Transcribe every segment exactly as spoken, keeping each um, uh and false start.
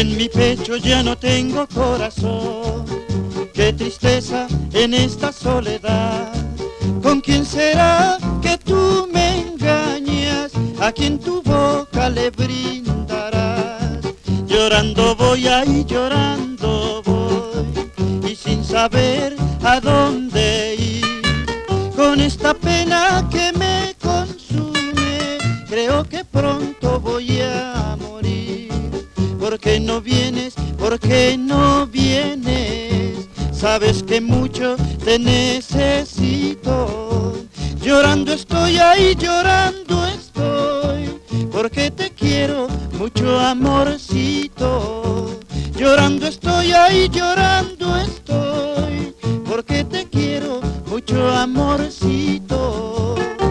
En mi pecho ya no tengo corazón, qué tristeza en esta soledad. ¿Con quién será que tú me engañas? ¿A quién tu boca le brindarás? Llorando voy ahí, llorando voy, y sin saber a dónde ir. Con esta pena que me consume, creo que pronto voy a morir. ¿Por qué no vienes? ¿Por qué no vienes? Sabes que mucho te necesito. Llorando estoy ahí, llorando estoy, porque te quiero mucho, amorcito. Llorando estoy ahí, llorando estoy, porque te quiero mucho, amorcito.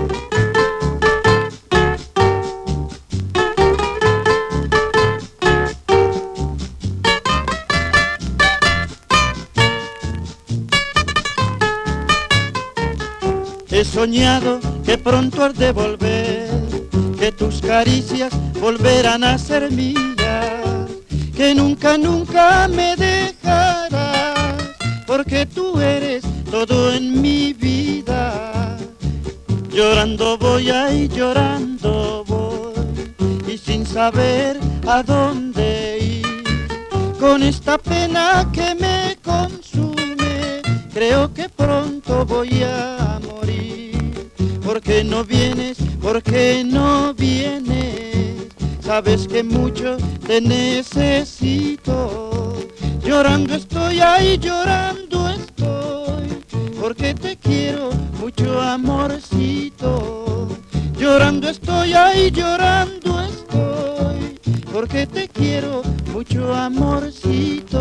He soñado que pronto has de volver, que tus caricias volverán a ser mías, que nunca, nunca me dejarás, porque tú eres todo en mi vida. Llorando voy ahí, llorando voy, y sin saber a dónde ir. Con esta pena que me consume, creo que pronto voy a morir. ¿Por qué no vienes? ¿Por qué no vienes? Sabes que mucho te necesito. Llorando estoy ahí, llorando estoy, porque te quiero mucho, amorcito. Llorando estoy ahí, llorando estoy, porque te quiero mucho, amorcito.